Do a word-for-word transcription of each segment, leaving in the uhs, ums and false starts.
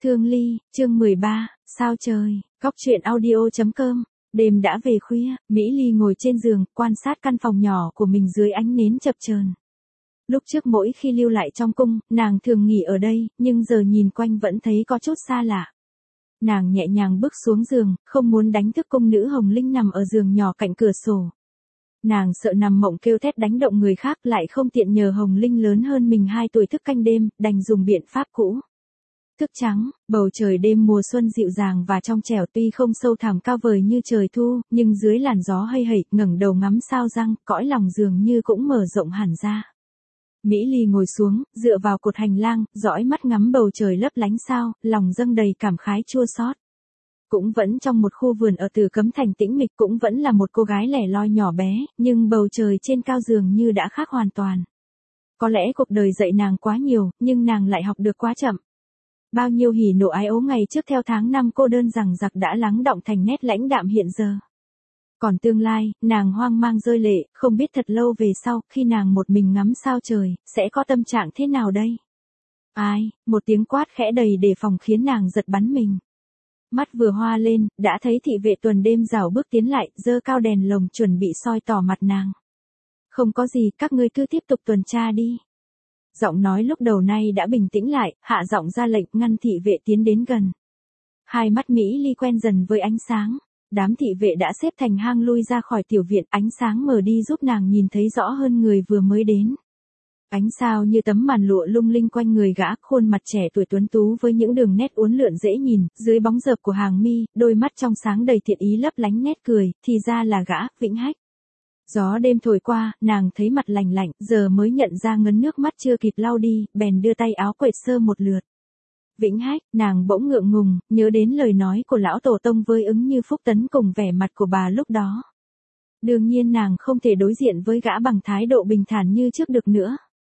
Thương Ly, chương mười ba, sao trời, góc truyện audio chấm com. Đêm đã về khuya, Mỹ Ly ngồi trên giường, quan sát căn phòng nhỏ của mình dưới ánh nến chập chờn. Lúc trước mỗi khi lưu lại trong cung, nàng thường nghỉ ở đây, nhưng giờ nhìn quanh vẫn thấy có chút xa lạ. Nàng nhẹ nhàng bước xuống giường, không muốn đánh thức cung nữ Hồng Linh nằm ở giường nhỏ cạnh cửa sổ. Nàng sợ nằm mộng kêu thét đánh động người khác, lại không tiện nhờ Hồng Linh lớn hơn mình hai tuổi thức canh đêm, đành dùng biện pháp cũ. Thức trắng, bầu trời đêm mùa xuân dịu dàng và trong trẻo, tuy không sâu thẳm cao vời như trời thu, nhưng dưới làn gió hay hẩy, ngẩng đầu ngắm sao răng, cõi lòng dường như cũng mở rộng hẳn ra. Mỹ Ly ngồi xuống, dựa vào cột hành lang, dõi mắt ngắm bầu trời lấp lánh sao, lòng dâng đầy cảm khái chua xót. Cũng vẫn trong một khu vườn ở Tử Cấm Thành tĩnh mịch, cũng vẫn là một cô gái lẻ loi nhỏ bé, nhưng bầu trời trên cao dường như đã khác hoàn toàn. Có lẽ cuộc đời dạy nàng quá nhiều, nhưng nàng lại học được quá chậm. Bao nhiêu hỉ nộ ái ố ngày trước theo tháng năm cô đơn rằng giặc đã lắng đọng thành nét lãnh đạm hiện giờ. Còn tương lai, nàng hoang mang rơi lệ, không biết thật lâu về sau, khi nàng một mình ngắm sao trời, sẽ có tâm trạng thế nào đây? Ai, một tiếng quát khẽ đầy đề phòng khiến nàng giật bắn mình. Mắt vừa hoa lên, đã thấy thị vệ tuần đêm rảo bước tiến lại, giơ cao đèn lồng chuẩn bị soi tỏ mặt nàng. Không có gì, các ngươi cứ tiếp tục tuần tra đi. Giọng nói lúc đầu nay đã bình tĩnh lại, hạ giọng ra lệnh ngăn thị vệ tiến đến gần. Hai mắt Mỹ Ly quen dần với ánh sáng. Đám thị vệ đã xếp thành hang lui ra khỏi tiểu viện, ánh sáng mở đi giúp nàng nhìn thấy rõ hơn người vừa mới đến. Ánh sao như tấm màn lụa lung linh quanh người gã, khuôn mặt trẻ tuổi tuấn tú với những đường nét uốn lượn dễ nhìn, dưới bóng rợp của hàng mi, đôi mắt trong sáng đầy thiện ý lấp lánh nét cười, thì ra là gã, Vĩnh Hách. Gió đêm thổi qua, nàng thấy mặt lành lạnh, giờ mới nhận ra ngấn nước mắt chưa kịp lau đi, bèn đưa tay áo quệt sơ một lượt. Vĩnh Hách, nàng bỗng ngượng ngùng, nhớ đến lời nói của lão tổ tông với ứng như Phúc Tấn cùng vẻ mặt của bà lúc đó. Đương nhiên nàng không thể đối diện với gã bằng thái độ bình thản như trước được nữa.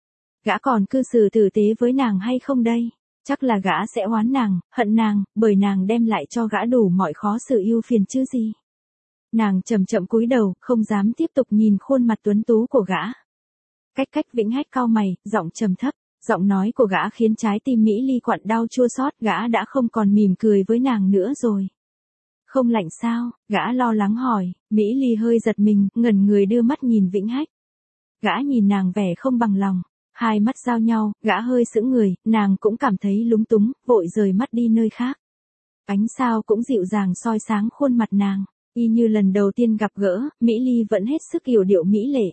Gã còn cư xử tử tế với nàng hay không đây? Chắc là gã sẽ oán nàng, hận nàng, bởi nàng đem lại cho gã đủ mọi khó xử ưu phiền chứ gì. Nàng chậm chậm cúi đầu, không dám tiếp tục nhìn khuôn mặt tuấn tú của gã. Cách cách Vĩnh Hách cau mày, giọng trầm thấp. Giọng nói của gã khiến trái tim Mỹ Ly quặn đau chua xót, gã đã không còn mỉm cười với nàng nữa rồi. Không lạnh sao? Gã lo lắng hỏi. Mỹ Ly hơi giật mình, ngẩn người đưa mắt nhìn Vĩnh Hách. Gã nhìn nàng vẻ không bằng lòng. Hai mắt giao nhau, gã hơi sững người, nàng cũng cảm thấy lúng túng, vội rời mắt đi nơi khác. Ánh sao cũng dịu dàng soi sáng khuôn mặt nàng. Y như lần đầu tiên gặp gỡ, Mỹ Ly vẫn hết sức yểu điệu mỹ lệ.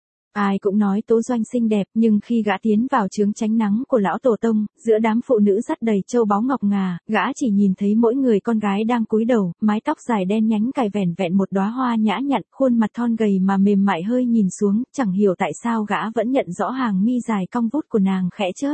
Ai cũng nói Tố Doanh xinh đẹp, nhưng khi gã tiến vào chướng tránh nắng của lão tổ tông, giữa đám phụ nữ dắt đầy châu báu ngọc ngà, gã chỉ nhìn thấy mỗi người con gái đang cúi đầu, mái tóc dài đen nhánh cài vẻn vẹn một đóa hoa nhã nhặn, khuôn mặt thon gầy mà mềm mại hơi nhìn xuống, chẳng hiểu tại sao gã vẫn nhận rõ hàng mi dài cong vút của nàng khẽ chớp.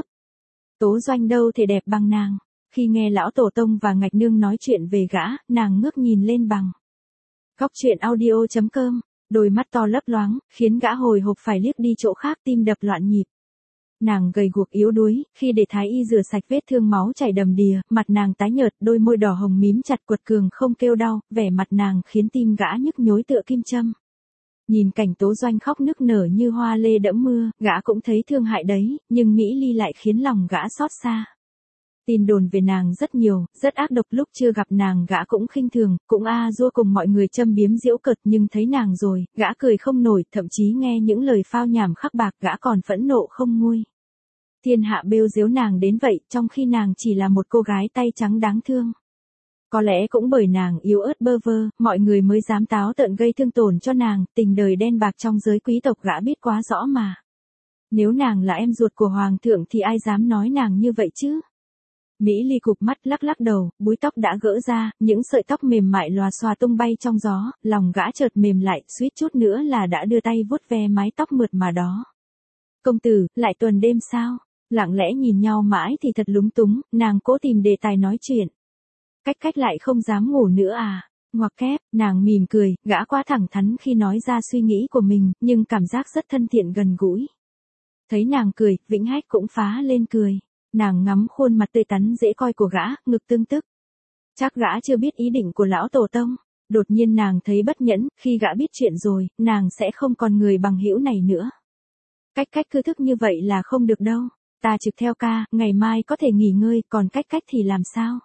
Tố Doanh đâu thể đẹp bằng nàng. Khi nghe lão tổ tông và Ngạch Nương nói chuyện về gã, nàng ngước nhìn lên bằng. Góc truyện audio chấm com. Đôi mắt to lấp loáng, khiến gã hồi hộp phải liếc đi chỗ khác, tim đập loạn nhịp. Nàng gầy guộc yếu đuối, khi để thái y rửa sạch vết thương máu chảy đầm đìa, mặt nàng tái nhợt, đôi môi đỏ hồng mím chặt quật cường không kêu đau, vẻ mặt nàng khiến tim gã nhức nhối tựa kim châm. Nhìn cảnh Tố Doanh khóc nức nở như hoa lê đẫm mưa, gã cũng thấy thương hại đấy, nhưng Mỹ Ly lại khiến lòng gã xót xa. Tin đồn về nàng rất nhiều, rất ác độc, lúc chưa gặp nàng gã cũng khinh thường, cũng a dua cùng mọi người châm biếm giễu cợt, nhưng thấy nàng rồi, gã cười không nổi, thậm chí nghe những lời phao nhảm khắc bạc gã còn phẫn nộ không nguôi. Thiên hạ bêu giếu nàng đến vậy, trong khi nàng chỉ là một cô gái tay trắng đáng thương. Có lẽ cũng bởi nàng yếu ớt bơ vơ, mọi người mới dám táo tợn gây thương tổn cho nàng, tình đời đen bạc trong giới quý tộc gã biết quá rõ mà. Nếu nàng là em ruột của hoàng thượng thì ai dám nói nàng như vậy chứ? Mỹ Ly cụp mắt lắc lắc đầu, búi tóc đã gỡ ra, những sợi tóc mềm mại lòa xòa tung bay trong gió, lòng gã chợt mềm lại, suýt chút nữa là đã đưa tay vuốt ve mái tóc mượt mà đó. Công tử, lại tuần đêm sao? Lặng lẽ nhìn nhau mãi thì thật lúng túng, nàng cố tìm đề tài nói chuyện. Cách cách lại không dám ngủ nữa à? Ngoặc kép, nàng mỉm cười, gã quá thẳng thắn khi nói ra suy nghĩ của mình, nhưng cảm giác rất thân thiện gần gũi. Thấy nàng cười, Vĩnh Hách cũng phá lên cười. Nàng ngắm khuôn mặt tươi tắn dễ coi của gã, ngực tương tức. Chắc gã chưa biết ý định của lão tổ tông. Đột nhiên nàng thấy bất nhẫn, khi gã biết chuyện rồi, nàng sẽ không còn người bằng hữu này nữa. Cách cách cứ thức như vậy là không được đâu. Ta trực theo ca, ngày mai có thể nghỉ ngơi, còn cách cách thì làm sao?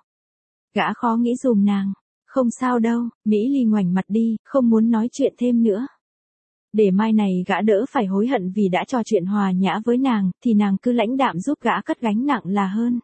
Gã khó nghĩ dùm nàng. Không sao đâu, Mỹ Ly ngoảnh mặt đi, không muốn nói chuyện thêm nữa. Để mai này gã đỡ phải hối hận vì đã trò chuyện hòa nhã với nàng, thì nàng cứ lãnh đạm giúp gã cất gánh nặng là hơn.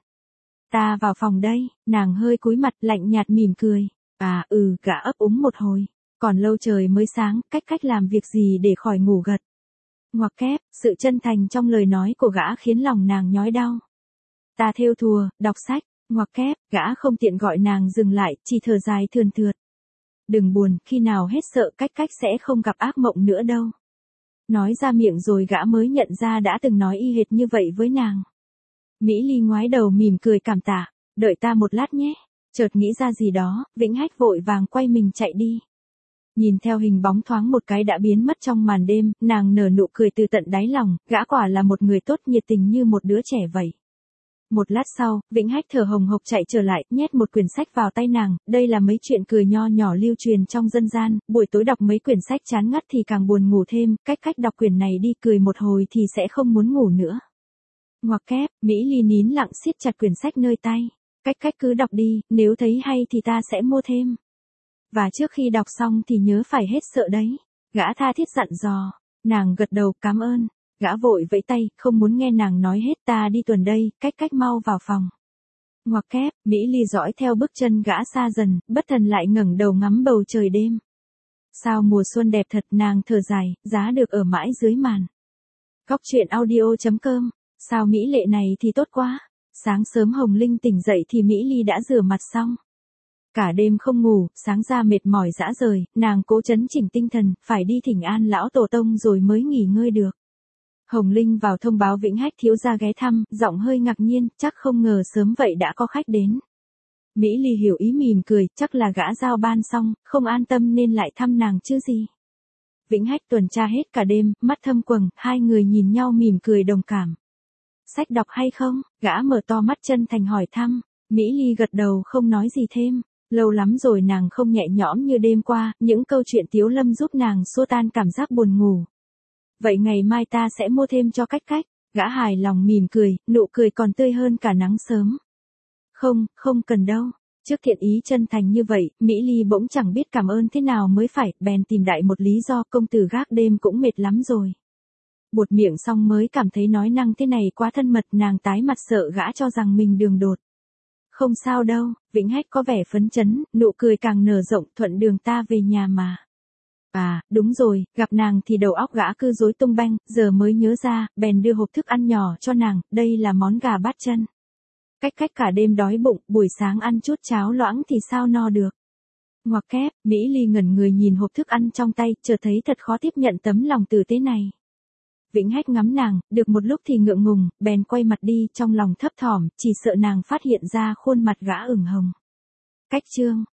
Ta vào phòng đây, nàng hơi cúi mặt lạnh nhạt mỉm cười. À ừ, gã ấp úng một hồi. Còn lâu trời mới sáng, cách cách làm việc gì để khỏi ngủ gật. Ngoặc kép, sự chân thành trong lời nói của gã khiến lòng nàng nhói đau. Ta thêu thùa, đọc sách, ngoặc kép, gã không tiện gọi nàng dừng lại, chỉ thở dài thườn thượt. Đừng buồn, khi nào hết sợ cách cách sẽ không gặp ác mộng nữa đâu. Nói ra miệng rồi gã mới nhận ra đã từng nói y hệt như vậy với nàng. Mỹ Ly ngoái đầu mỉm cười cảm tạ, đợi ta một lát nhé. Chợt nghĩ ra gì đó, Vĩnh Hách vội vàng quay mình chạy đi. Nhìn theo hình bóng thoáng một cái đã biến mất trong màn đêm, nàng nở nụ cười từ tận đáy lòng, gã quả là một người tốt nhiệt tình như một đứa trẻ vậy. Một lát sau, Vĩnh Hách thở hồng hộc chạy trở lại, nhét một quyển sách vào tay nàng, đây là mấy chuyện cười nho nhỏ lưu truyền trong dân gian, buổi tối đọc mấy quyển sách chán ngắt thì càng buồn ngủ thêm, cách cách đọc quyển này đi, cười một hồi thì sẽ không muốn ngủ nữa. Ngoặc kép, Mỹ Ly nín lặng siết chặt quyển sách nơi tay, cách cách cứ đọc đi, nếu thấy hay thì ta sẽ mua thêm. Và trước khi đọc xong thì nhớ phải hết sợ đấy. Gã tha thiết dặn dò. Nàng gật đầu cảm ơn. Gã vội vẫy tay, không muốn nghe nàng nói hết, ta đi tuần đây, cách cách mau vào phòng. Ngoặc kép, Mỹ Ly dõi theo bước chân gã xa dần, bất thần lại ngẩng đầu ngắm bầu trời đêm. Sao mùa xuân đẹp thật, nàng thở dài, giá được ở mãi dưới màn. Góc truyện audio chấm com, sao mỹ lệ này thì tốt quá. Sáng sớm Hồng Linh tỉnh dậy thì Mỹ Ly đã rửa mặt xong. Cả đêm không ngủ, sáng ra mệt mỏi dã rời, nàng cố trấn chỉnh tinh thần, phải đi thỉnh an lão tổ tông rồi mới nghỉ ngơi được. Hồng Linh vào thông báo Vĩnh Hách thiếu gia ghé thăm, giọng hơi ngạc nhiên, chắc không ngờ sớm vậy đã có khách đến. Mỹ Ly hiểu ý mỉm cười, chắc là gã giao ban xong, không an tâm nên lại thăm nàng chứ gì. Vĩnh Hách tuần tra hết cả đêm, mắt thâm quầng, hai người nhìn nhau mỉm cười đồng cảm. Sách đọc hay không? Gã mở to mắt chân thành hỏi thăm. Mỹ Ly gật đầu không nói gì thêm. Lâu lắm rồi nàng không nhẹ nhõm như đêm qua, những câu chuyện Tiếu Lâm giúp nàng xua tan cảm giác buồn ngủ. Vậy ngày mai ta sẽ mua thêm cho cách cách. Gã hài lòng mỉm cười, nụ cười còn tươi hơn cả nắng sớm. Không, không cần đâu. Trước thiện ý chân thành như vậy, Mỹ Ly bỗng chẳng biết cảm ơn thế nào mới phải, bèn tìm đại một lý do, công tử gác đêm cũng mệt lắm rồi. Buột miệng xong mới cảm thấy nói năng thế này quá thân mật, nàng tái mặt sợ gã cho rằng mình đường đột. Không sao đâu, Vĩnh Hách có vẻ phấn chấn, nụ cười càng nở rộng, thuận đường ta về nhà mà. À, đúng rồi, gặp nàng thì đầu óc gã cứ rối tung banh, giờ mới nhớ ra, bèn đưa hộp thức ăn nhỏ cho nàng, đây là món gà bát chân. Cách cách cả đêm đói bụng, buổi sáng ăn chút cháo loãng thì sao no được. Ngoặc kép, Mỹ Ly ngẩn người nhìn hộp thức ăn trong tay, chợt thấy thật khó tiếp nhận tấm lòng tử tế này. Vĩnh Hách ngắm nàng, được một lúc thì ngượng ngùng, bèn quay mặt đi, trong lòng thấp thỏm, chỉ sợ nàng phát hiện ra khuôn mặt gã ửng hồng. Cách chương